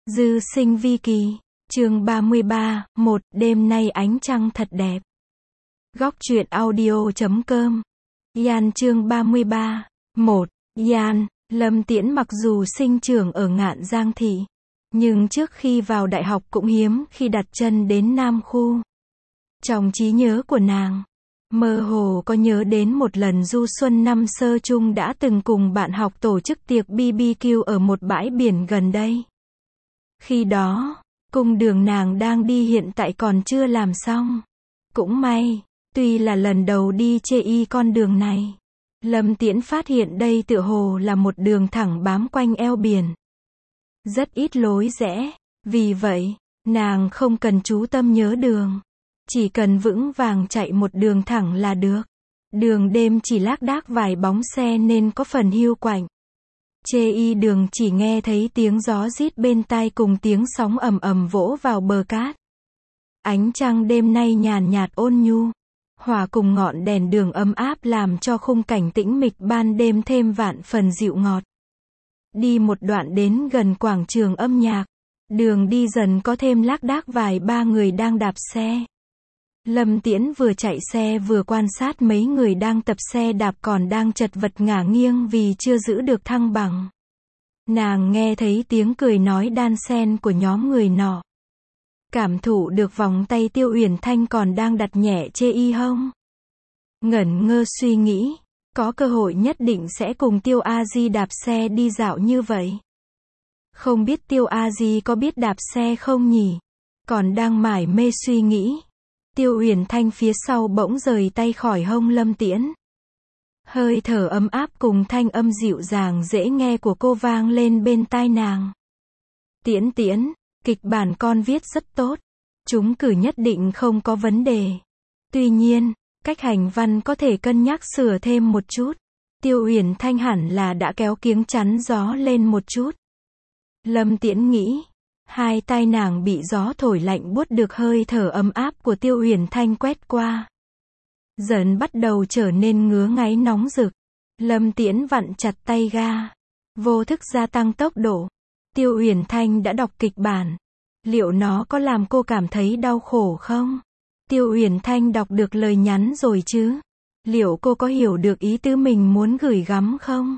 Dư sinh vi kỳ, chương 33, một đêm nay ánh trăng thật đẹp. Góc truyện audio.com. Yan chương 33, một Yan, Lâm Tiễn mặc dù sinh trưởng ở Ngạn Giang thị, nhưng trước khi vào đại học cũng hiếm khi đặt chân đến Nam khu. Trong trí nhớ của nàng, mơ hồ có nhớ đến một lần du xuân năm sơ chung đã từng cùng bạn học tổ chức tiệc BBQ ở một bãi biển gần đây. Khi đó, cung đường nàng đang đi hiện tại còn chưa làm xong. Cũng may, tuy là lần đầu đi chê con đường này, Lâm Tiễn phát hiện đây tựa hồ là một đường thẳng bám quanh eo biển. Rất ít lối rẽ, vì vậy, nàng không cần chú tâm nhớ đường. Chỉ cần vững vàng chạy một đường thẳng là được. Đường đêm chỉ lác đác vài bóng xe nên có phần hiu quạnh. Chê đường chỉ nghe thấy tiếng gió rít bên tai cùng tiếng sóng ầm ầm vỗ vào bờ cát. Ánh trăng đêm nay nhàn nhạt ôn nhu, hòa cùng ngọn đèn đường ấm áp làm cho khung cảnh tĩnh mịch ban đêm thêm vạn phần dịu ngọt. Đi một đoạn đến gần quảng trường âm nhạc, đường đi dần có thêm lác đác vài ba người đang đạp xe. Lâm Tiễn vừa chạy xe vừa quan sát mấy người đang tập xe đạp còn đang chật vật ngả nghiêng vì chưa giữ được thăng bằng. Nàng nghe thấy tiếng cười nói đan xen của nhóm người nọ. Cảm thụ được vòng tay Tiêu Uyển Thanh còn đang đặt nhẹ chê hông. Ngẩn ngơ suy nghĩ, có cơ hội nhất định sẽ cùng Tiêu A Di đạp xe đi dạo như vậy. Không biết Tiêu A Di có biết đạp xe không nhỉ? Còn đang mải mê suy nghĩ, Tiêu Uyển Thanh phía sau bỗng rời tay khỏi hông Lâm Tiễn. Hơi thở ấm áp cùng thanh âm dịu dàng dễ nghe của cô vang lên bên tai nàng. Tiễn Tiễn, kịch bản con viết rất tốt. Chúng cử nhất định không có vấn đề. Tuy nhiên, cách hành văn có thể cân nhắc sửa thêm một chút. Tiêu Uyển Thanh hẳn là đã kéo kiếng chắn gió lên một chút. Lâm Tiễn nghĩ. Hai tai nàng bị gió thổi lạnh buốt được hơi thở ấm áp của Tiêu Uyển Thanh quét qua. Dần bắt đầu trở nên ngứa ngáy nóng rực. Lâm Tiễn vặn chặt tay ga. Vô thức gia tăng tốc độ. Tiêu Uyển Thanh đã đọc kịch bản. Liệu nó có làm cô cảm thấy đau khổ không? Tiêu Uyển Thanh đọc được lời nhắn rồi chứ? Liệu cô có hiểu được ý tứ mình muốn gửi gắm không?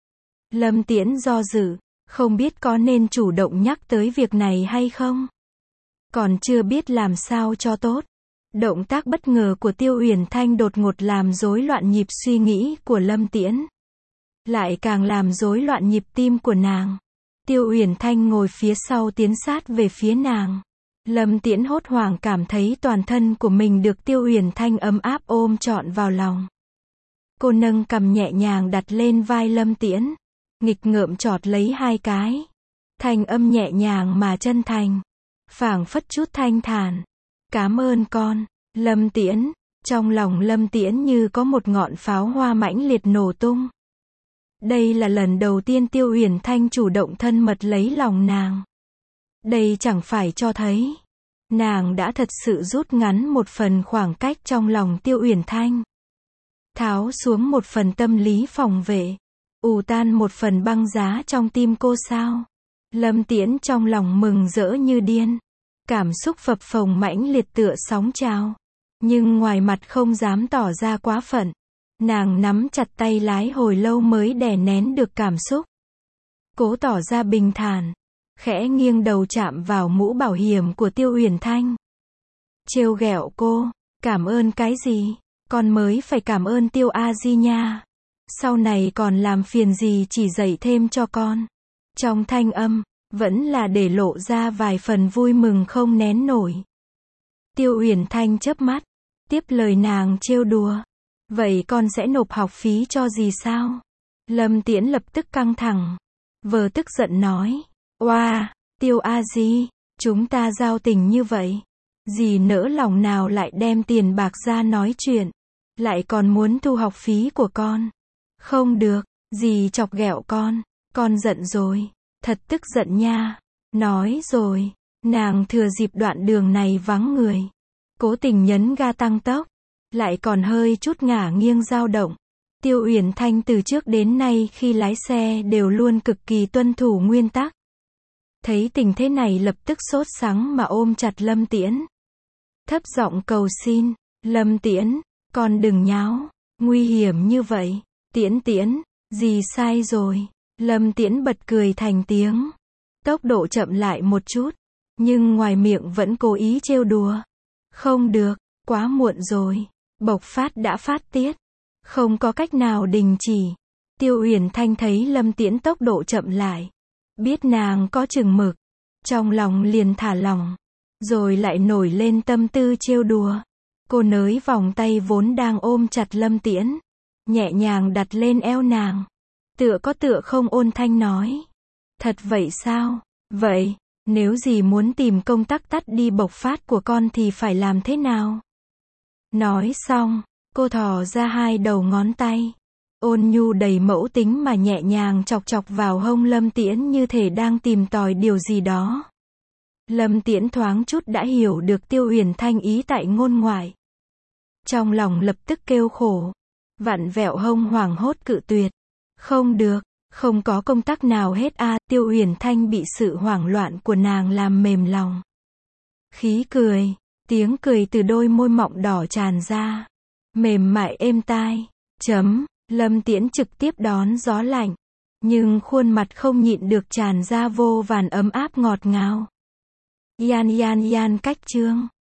Lâm Tiễn do dự. Không biết có nên chủ động nhắc tới việc này hay không? Còn chưa biết làm sao cho tốt. Động tác bất ngờ của Tiêu Uyển Thanh đột ngột làm rối loạn nhịp suy nghĩ của Lâm Tiễn. Lại càng làm rối loạn nhịp tim của nàng. Tiêu Uyển Thanh ngồi phía sau tiến sát về phía nàng. Lâm Tiễn hốt hoảng cảm thấy toàn thân của mình được Tiêu Uyển Thanh ấm áp ôm trọn vào lòng. Cô nâng cằm nhẹ nhàng đặt lên vai Lâm Tiễn. Nghịch ngợm chọt lấy hai cái. Thanh âm nhẹ nhàng mà chân thành. Phảng phất chút thanh thản. Cảm ơn con, Lâm Tiễn. Trong lòng Lâm Tiễn như có một ngọn pháo hoa mãnh liệt nổ tung. Đây là lần đầu tiên Tiêu Uyển Thanh chủ động thân mật lấy lòng nàng. Đây chẳng phải cho thấy nàng đã thật sự rút ngắn một phần khoảng cách trong lòng Tiêu Uyển Thanh. Tháo xuống một phần tâm lý phòng vệ. Ù tan một phần băng giá trong tim cô sao? Lâm Tiễn trong lòng mừng rỡ như điên. Cảm xúc phập phồng mãnh liệt tựa sóng trào. Nhưng ngoài mặt không dám tỏ ra quá phận. Nàng nắm chặt tay lái hồi lâu mới đè nén được cảm xúc. Cố tỏ ra bình thản. Khẽ nghiêng đầu chạm vào mũ bảo hiểm của Tiêu Uyển Thanh. Trêu ghẹo cô. Cảm ơn cái gì? Con mới phải cảm ơn Tiêu A Di nha. Sau này còn làm phiền gì chỉ dạy thêm cho con. Trong thanh âm, vẫn là để lộ ra vài phần vui mừng không nén nổi. Tiêu Uyển Thanh chớp mắt, tiếp lời nàng trêu đùa. Vậy con sẽ nộp học phí cho gì sao? Lâm Tiễn lập tức căng thẳng. Vờ tức giận nói. Oa, Tiêu A Di, chúng ta giao tình như vậy. Dì nỡ lòng nào lại đem tiền bạc ra nói chuyện. Lại còn muốn thu học phí của con. Không được, dì chọc ghẹo con giận rồi, thật tức giận nha. Nói rồi, nàng thừa dịp đoạn đường này vắng người. Cố tình nhấn ga tăng tốc, lại còn hơi chút ngả nghiêng dao động. Tiêu Uyển Thanh từ trước đến nay khi lái xe đều luôn cực kỳ tuân thủ nguyên tắc. Thấy tình thế này lập tức sốt sắng mà ôm chặt Lâm Tiễn. Thấp giọng cầu xin, Lâm Tiễn, con đừng nháo, nguy hiểm như vậy. Tiễn Tiễn, dì sai rồi. Lâm Tiễn bật cười thành tiếng. Tốc độ chậm lại một chút, nhưng ngoài miệng vẫn cố ý trêu đùa. Không được, quá muộn rồi. Bộc phát đã phát tiết. Không có cách nào đình chỉ. Tiêu Uyển Thanh thấy Lâm Tiễn tốc độ chậm lại. Biết nàng có chừng mực. Trong lòng liền thả lỏng. Rồi lại nổi lên tâm tư trêu đùa. Cô nới vòng tay vốn đang ôm chặt Lâm Tiễn. Nhẹ nhàng đặt lên eo nàng. Tựa có tựa không ôn thanh nói. Thật vậy sao? Vậy, nếu dì muốn tìm công tắc tắt đi bộc phát của con thì phải làm thế nào? Nói xong, cô thò ra hai đầu ngón tay. Ôn nhu đầy mẫu tính mà nhẹ nhàng chọc chọc vào hông Lâm Tiễn như thể đang tìm tòi điều gì đó. Lâm Tiễn thoáng chút đã hiểu được Tiêu Uyển Thanh ý tại ngôn ngoại. Trong lòng lập tức kêu khổ. Vặn vẹo hông hoảng hốt cự tuyệt. Không được, không có công tắc nào hết a. Tiêu Uyển Thanh bị sự hoảng loạn của nàng làm mềm lòng. Khí cười, tiếng cười từ đôi môi mọng đỏ tràn ra. Mềm mại êm tai. Lâm Tiễn trực tiếp đón gió lạnh. Nhưng khuôn mặt không nhịn được tràn ra vô vàn ấm áp ngọt ngào. Yan cách chương